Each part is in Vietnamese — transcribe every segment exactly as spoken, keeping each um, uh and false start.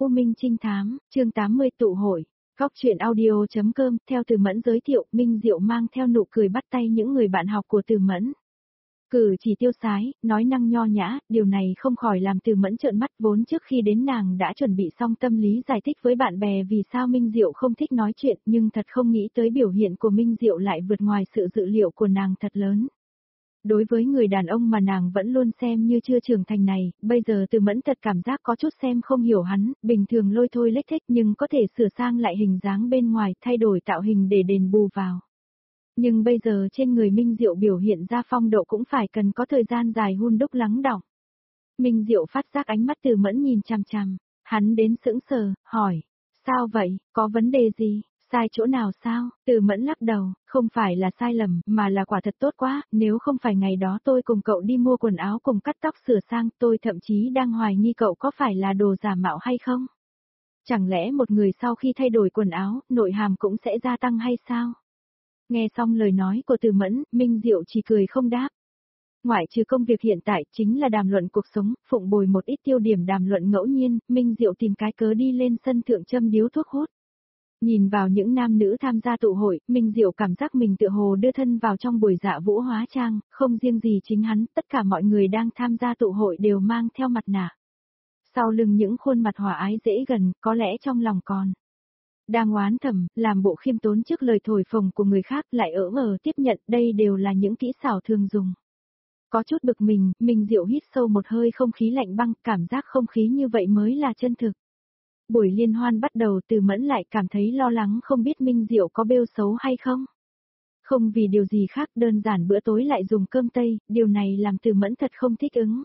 U Minh Trinh Thám, chương tám mươi tụ hội. Góc truyện audio.com, theo Từ Mẫn giới thiệu, Minh Diệu mang theo nụ cười bắt tay những người bạn học của Từ Mẫn. Cử chỉ tiêu sái, nói năng nho nhã, điều này không khỏi làm Từ Mẫn trợn mắt, vốn trước khi đến nàng đã chuẩn bị xong tâm lý giải thích với bạn bè vì sao Minh Diệu không thích nói chuyện, nhưng thật không nghĩ tới biểu hiện của Minh Diệu lại vượt ngoài sự dự liệu của nàng thật lớn. Đối với người đàn ông mà nàng vẫn luôn xem như chưa trưởng thành này, bây giờ Từ Mẫn thật cảm giác có chút xem không hiểu hắn, bình thường lôi thôi lếch thếch nhưng có thể sửa sang lại hình dáng bên ngoài, thay đổi tạo hình để đền bù vào. Nhưng bây giờ trên người Minh Diệu biểu hiện ra phong độ cũng phải cần có thời gian dài hun đúc lắng đọng. Minh Diệu phát giác ánh mắt Từ Mẫn nhìn chằm chằm, hắn đến sững sờ, hỏi, sao vậy, có vấn đề gì? Sai chỗ nào sao? Từ Mẫn lắc đầu, không phải là sai lầm, mà là quả thật tốt quá, nếu không phải ngày đó tôi cùng cậu đi mua quần áo cùng cắt tóc sửa sang, tôi thậm chí đang hoài nghi cậu có phải là đồ giả mạo hay không? Chẳng lẽ một người sau khi thay đổi quần áo, nội hàm cũng sẽ gia tăng hay sao? Nghe xong lời nói của Từ Mẫn, Minh Diệu chỉ cười không đáp. Ngoại trừ công việc hiện tại chính là đàm luận cuộc sống, phụng bồi một ít tiêu điểm đàm luận ngẫu nhiên, Minh Diệu tìm cái cớ đi lên sân thượng châm điếu thuốc hút. Nhìn vào những nam nữ tham gia tụ hội, Minh Diệu cảm giác mình tựa hồ đưa thân vào trong buổi dạ vũ hóa trang, không riêng gì chính hắn, tất cả mọi người đang tham gia tụ hội đều mang theo mặt nạ. Sau lưng những khuôn mặt hòa ái dễ gần, có lẽ trong lòng còn đang oán thầm, làm bộ khiêm tốn trước lời thổi phồng của người khác, lại ở ở tiếp nhận, đây đều là những kỹ xảo thường dùng. Có chút bực mình, Minh Diệu hít sâu một hơi không khí lạnh băng, cảm giác không khí như vậy mới là chân thực. Buổi liên hoan bắt đầu, Từ Mẫn lại cảm thấy lo lắng không biết Minh Diệu có bêu xấu hay không. Không vì điều gì khác, đơn giản bữa tối lại dùng cơm Tây, điều này làm Từ Mẫn thật không thích ứng.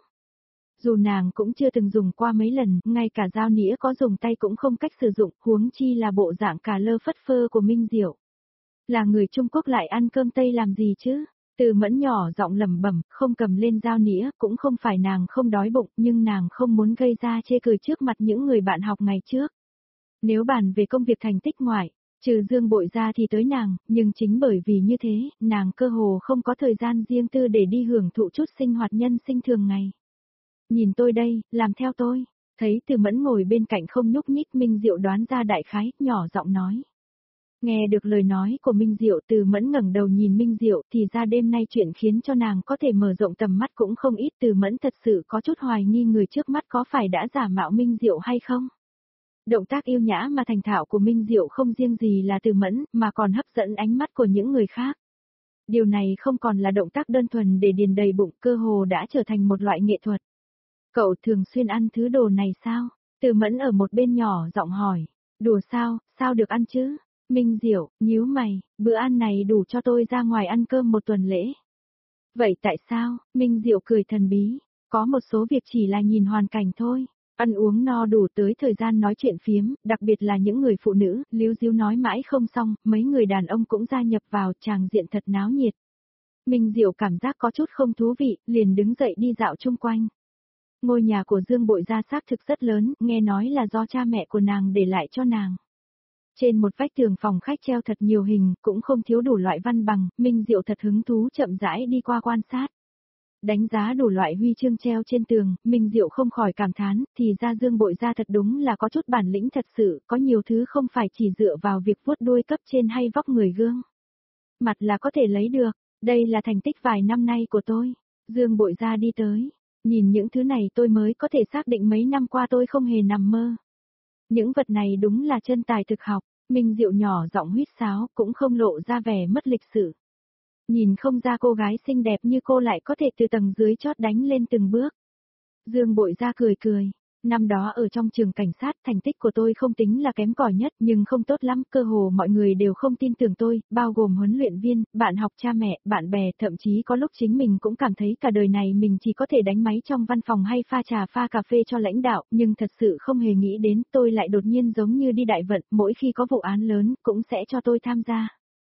Dù nàng cũng chưa từng dùng qua mấy lần, ngay cả dao nĩa có dùng tay cũng không cách sử dụng, huống chi là bộ dạng cà lơ phất phơ của Minh Diệu. Là người Trung Quốc lại ăn cơm Tây làm gì chứ? Từ Mẫn nhỏ giọng lẩm bẩm, không cầm lên dao nĩa, cũng không phải nàng không đói bụng, nhưng nàng không muốn gây ra chê cười trước mặt những người bạn học ngày trước. Nếu bàn về công việc thành tích ngoại, trừ Dương Bội ra thì tới nàng, nhưng chính bởi vì như thế, nàng cơ hồ không có thời gian riêng tư để đi hưởng thụ chút sinh hoạt nhân sinh thường ngày. Nhìn tôi đây, làm theo tôi. Thấy Từ Mẫn ngồi bên cạnh không nhúc nhích, Minh Diệu đoán ra đại khái, nhỏ giọng nói. Nghe được lời nói của Minh Diệu, Từ Mẫn ngẩng đầu nhìn Minh Diệu, thì ra đêm nay chuyện khiến cho nàng có thể mở rộng tầm mắt cũng không ít. Từ Mẫn thật sự có chút hoài nghi người trước mắt có phải đã giả mạo Minh Diệu hay không. Động tác yêu nhã mà thành thạo của Minh Diệu không riêng gì là Từ Mẫn, mà còn hấp dẫn ánh mắt của những người khác. Điều này không còn là động tác đơn thuần để điền đầy bụng, cơ hồ đã trở thành một loại nghệ thuật. Cậu thường xuyên ăn thứ đồ này sao? Từ Mẫn ở một bên nhỏ giọng hỏi. Đùa sao, sao được ăn chứ? Minh Diệu, nhíu mày, bữa ăn này đủ cho tôi ra ngoài ăn cơm một tuần lễ. Vậy tại sao? Minh Diệu cười thần bí. Có một số việc chỉ là nhìn hoàn cảnh thôi. Ăn uống no đủ tới thời gian nói chuyện phiếm, đặc biệt là những người phụ nữ, líu díu nói mãi không xong, mấy người đàn ông cũng gia nhập vào, tràng diện thật náo nhiệt. Minh Diệu cảm giác có chút không thú vị, liền đứng dậy đi dạo chung quanh. Ngôi nhà của Dương Bội gia xác thực rất lớn, nghe nói là do cha mẹ của nàng để lại cho nàng. Trên một vách tường phòng khách treo thật nhiều hình, cũng không thiếu đủ loại văn bằng, Minh Diệu thật hứng thú chậm rãi đi qua quan sát. Đánh giá đủ loại huy chương treo trên tường, Minh Diệu không khỏi cảm thán, thì ra Dương Bội gia thật đúng là có chút bản lĩnh thật sự, có nhiều thứ không phải chỉ dựa vào việc vuốt đuôi cấp trên hay vóc người gương. Mặt là có thể lấy được, đây là thành tích vài năm nay của tôi. Dương Bội gia đi tới. Nhìn những thứ này tôi mới có thể xác định mấy năm qua tôi không hề nằm mơ. Những vật này đúng là chân tài thực học, Minh Diệu nhỏ giọng huýt sáo, cũng không lộ ra vẻ mất lịch sự. Nhìn không ra cô gái xinh đẹp như cô lại có thể từ tầng dưới chót đánh lên từng bước. Dương Bội gia cười cười. Năm đó ở trong trường cảnh sát, thành tích của tôi không tính là kém cỏi nhất, nhưng không tốt lắm, cơ hồ mọi người đều không tin tưởng tôi, bao gồm huấn luyện viên, bạn học, cha mẹ, bạn bè, thậm chí có lúc chính mình cũng cảm thấy cả đời này mình chỉ có thể đánh máy trong văn phòng hay pha trà pha cà phê cho lãnh đạo, nhưng thật sự không hề nghĩ đến, tôi lại đột nhiên giống như đi đại vận, mỗi khi có vụ án lớn, cũng sẽ cho tôi tham gia.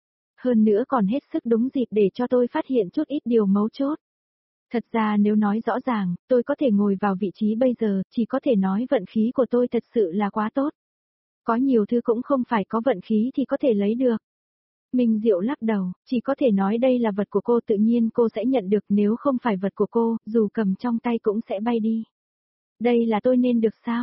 Hơn nữa còn hết sức đúng dịp để cho tôi phát hiện chút ít điều mấu chốt. Thật ra nếu nói rõ ràng, tôi có thể ngồi vào vị trí bây giờ, chỉ có thể nói vận khí của tôi thật sự là quá tốt. Có nhiều thứ cũng không phải có vận khí thì có thể lấy được. Minh Diệu lắc đầu, chỉ có thể nói đây là vật của cô, tự nhiên cô sẽ nhận được, nếu không phải vật của cô, dù cầm trong tay cũng sẽ bay đi. Đây là tôi nên được sao?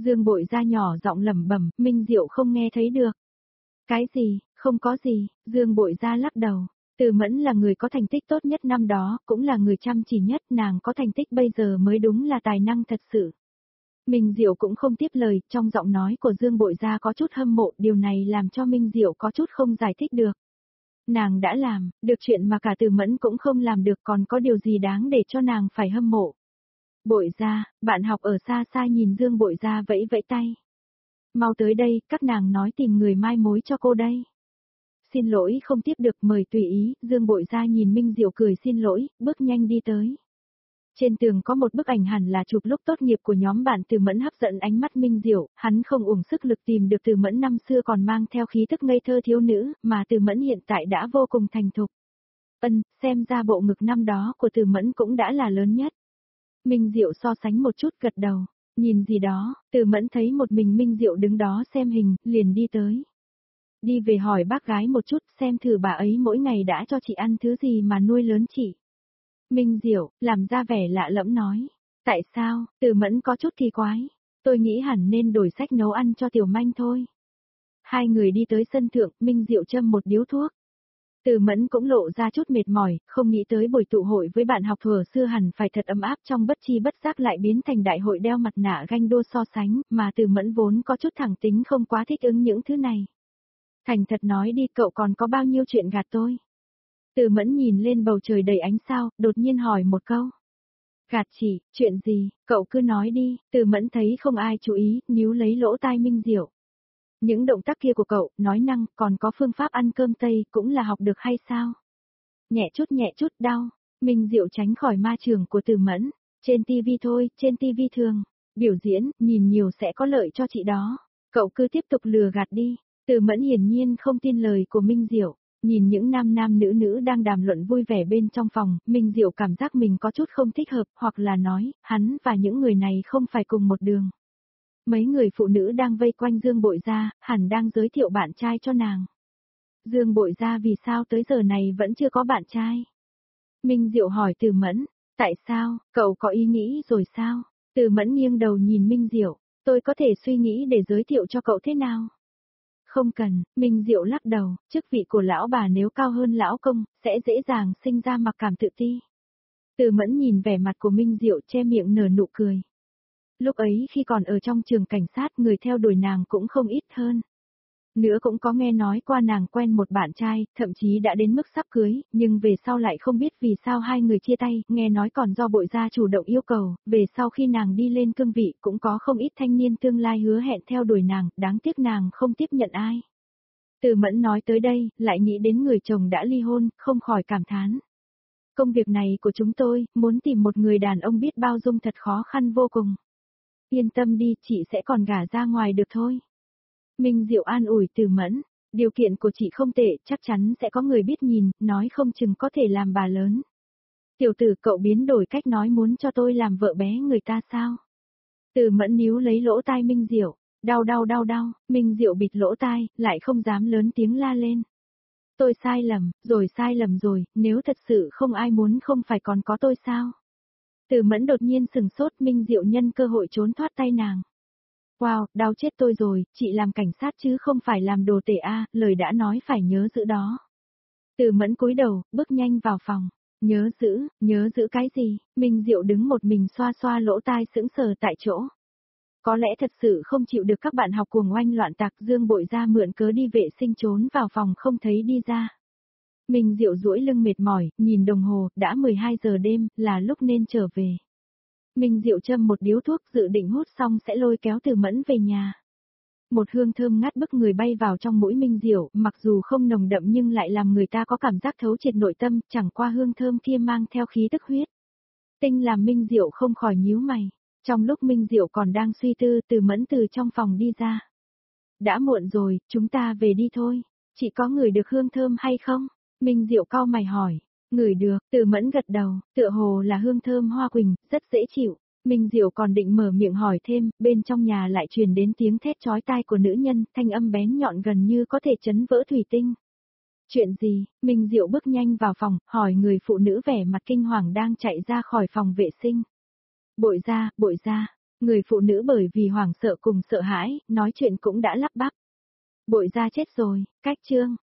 Dương Bội Gia nhỏ giọng lẩm bẩm, Minh Diệu không nghe thấy được. Cái gì, không có gì, Dương Bội Gia lắc đầu. Từ Mẫn là người có thành tích tốt nhất năm đó, cũng là người chăm chỉ nhất, nàng có thành tích bây giờ mới đúng là tài năng thật sự. Minh Diệu cũng không tiếp lời, trong giọng nói của Dương Bội Gia có chút hâm mộ, điều này làm cho Minh Diệu có chút không giải thích được. Nàng đã làm, được chuyện mà cả Từ Mẫn cũng không làm được, còn có điều gì đáng để cho nàng phải hâm mộ. Bội Gia, bạn học ở xa xa nhìn Dương Bội Gia vẫy vẫy tay. Mau tới đây, các nàng nói tìm người mai mối cho cô đây. Xin lỗi không tiếp được, mời tùy ý, Dương Bội Gia nhìn Minh Diệu cười xin lỗi, bước nhanh đi tới. Trên tường có một bức ảnh hẳn là chụp lúc tốt nghiệp của nhóm bạn Từ Mẫn hấp dẫn ánh mắt Minh Diệu, hắn không uổng sức lực tìm được Từ Mẫn năm xưa còn mang theo khí tức ngây thơ thiếu nữ, mà Từ Mẫn hiện tại đã vô cùng thành thục. Ân, xem ra bộ ngực năm đó của Từ Mẫn cũng đã là lớn nhất. Minh Diệu so sánh một chút gật đầu, nhìn gì đó, Từ Mẫn thấy một mình Minh Diệu đứng đó xem hình, liền đi tới. Đi về hỏi bác gái một chút xem thử bà ấy mỗi ngày đã cho chị ăn thứ gì mà nuôi lớn chị. Minh Diệu, làm ra vẻ lạ lẫm nói. Tại sao, Từ Mẫn có chút kỳ quái. Tôi nghĩ hẳn nên đổi sách nấu ăn cho Tiểu Manh thôi. Hai người đi tới sân thượng, Minh Diệu châm một điếu thuốc. Từ Mẫn cũng lộ ra chút mệt mỏi, không nghĩ tới buổi tụ hội với bạn học thuở xưa hẳn phải thật ấm áp, trong bất chi bất giác lại biến thành đại hội đeo mặt nạ ganh đua so sánh, mà Từ Mẫn vốn có chút thẳng tính không quá thích ứng những thứ này. Thành thật nói đi, cậu còn có bao nhiêu chuyện gạt tôi? Từ Mẫn nhìn lên bầu trời đầy ánh sao, đột nhiên hỏi một câu. Gạt chị, chuyện gì, cậu cứ nói đi. Từ Mẫn thấy không ai chú ý, níu lấy lỗ tai Minh Diệu. Những động tác kia của cậu, nói năng, còn có phương pháp ăn cơm Tây, cũng là học được hay sao? Nhẹ chút nhẹ chút đau. Minh Diệu tránh khỏi ma trường của Từ Mẫn. Trên tivi thôi, trên tivi thường. Biểu diễn, nhìn nhiều sẽ có lợi cho chị đó. Cậu cứ tiếp tục lừa gạt đi. Từ Mẫn hiển nhiên không tin lời của Minh Diệu. Nhìn những nam nam nữ nữ đang đàm luận vui vẻ bên trong phòng, Minh Diệu cảm giác mình có chút không thích hợp, hoặc là nói, hắn và những người này không phải cùng một đường. Mấy người phụ nữ đang vây quanh Dương Bội Gia, hẳn đang giới thiệu bạn trai cho nàng. Dương Bội Gia vì sao tới giờ này vẫn chưa có bạn trai? Minh Diệu hỏi Từ Mẫn, tại sao, cậu có ý nghĩ rồi sao? Từ Mẫn nghiêng đầu nhìn Minh Diệu, tôi có thể suy nghĩ để giới thiệu cho cậu thế nào? Không cần, Minh Diệu lắc đầu, chức vị của lão bà nếu cao hơn lão công, sẽ dễ dàng sinh ra mặc cảm tự ti. Từ Mẫn nhìn vẻ mặt của Minh Diệu che miệng nở nụ cười. Lúc ấy khi còn ở trong trường cảnh sát người theo đuổi nàng cũng không ít hơn. Nữa cũng có nghe nói qua nàng quen một bạn trai, thậm chí đã đến mức sắp cưới, nhưng về sau lại không biết vì sao hai người chia tay, nghe nói còn do Bội Gia chủ động yêu cầu, về sau khi nàng đi lên cương vị cũng có không ít thanh niên tương lai hứa hẹn theo đuổi nàng, đáng tiếc nàng không tiếp nhận ai. Từ Mẫn nói tới đây, lại nghĩ đến người chồng đã ly hôn, không khỏi cảm thán. Công việc này của chúng tôi, muốn tìm một người đàn ông biết bao dung thật khó khăn vô cùng. Yên tâm đi, chị sẽ còn gả ra ngoài được thôi. Minh Diệu an ủi Từ Mẫn, điều kiện của chị không tệ, chắc chắn sẽ có người biết nhìn, nói không chừng có thể làm bà lớn. Tiểu tử cậu biến đổi cách nói muốn cho tôi làm vợ bé người ta sao? Từ Mẫn níu lấy lỗ tai Minh Diệu, đau đau đau đau, Minh Diệu bịt lỗ tai, lại không dám lớn tiếng la lên. Tôi sai lầm, rồi sai lầm rồi, nếu thật sự không ai muốn không phải còn có tôi sao? Từ Mẫn đột nhiên sừng sốt, Minh Diệu nhân cơ hội trốn thoát tay nàng. Wow, đau chết tôi rồi, chị làm cảnh sát chứ không phải làm đồ tể a, lời đã nói phải nhớ giữ đó. Từ Mẫn cúi đầu, bước nhanh vào phòng. Nhớ giữ, nhớ giữ cái gì? Minh Diệu đứng một mình xoa xoa lỗ tai sững sờ tại chỗ. Có lẽ thật sự không chịu được các bạn học cuồng oanh loạn tạc, Dương Bội Gia mượn cớ đi vệ sinh trốn vào phòng không thấy đi ra. Minh Diệu duỗi lưng mệt mỏi, nhìn đồng hồ, đã mười hai giờ đêm, là lúc nên trở về. Minh Diệu châm một điếu thuốc dự định hút xong sẽ lôi kéo Từ Mẫn về nhà. Một hương thơm ngát bức người bay vào trong mũi Minh Diệu, mặc dù không nồng đậm nhưng lại làm người ta có cảm giác thấu triệt nội tâm, chẳng qua hương thơm kia mang theo khí tức huyết. Tinh làm Minh Diệu không khỏi nhíu mày. Trong lúc Minh Diệu còn đang suy tư, Từ Mẫn từ trong phòng đi ra. Đã muộn rồi, chúng ta về đi thôi. Chị có ngửi được hương thơm hay không? Minh Diệu cau mày hỏi. Ngửi được, Từ Mẫn gật đầu, tựa hồ là hương thơm hoa quỳnh, rất dễ chịu. Minh Diệu còn định mở miệng hỏi thêm, bên trong nhà lại truyền đến tiếng thét chói tai của nữ nhân, thanh âm bén nhọn gần như có thể chấn vỡ thủy tinh. Chuyện gì? Minh Diệu bước nhanh vào phòng, hỏi người phụ nữ vẻ mặt kinh hoàng đang chạy ra khỏi phòng vệ sinh. Bội Gia, Bội Gia. Người phụ nữ bởi vì hoảng sợ cùng sợ hãi, nói chuyện cũng đã lắp bắp. Bội gia chết rồi, cách chương.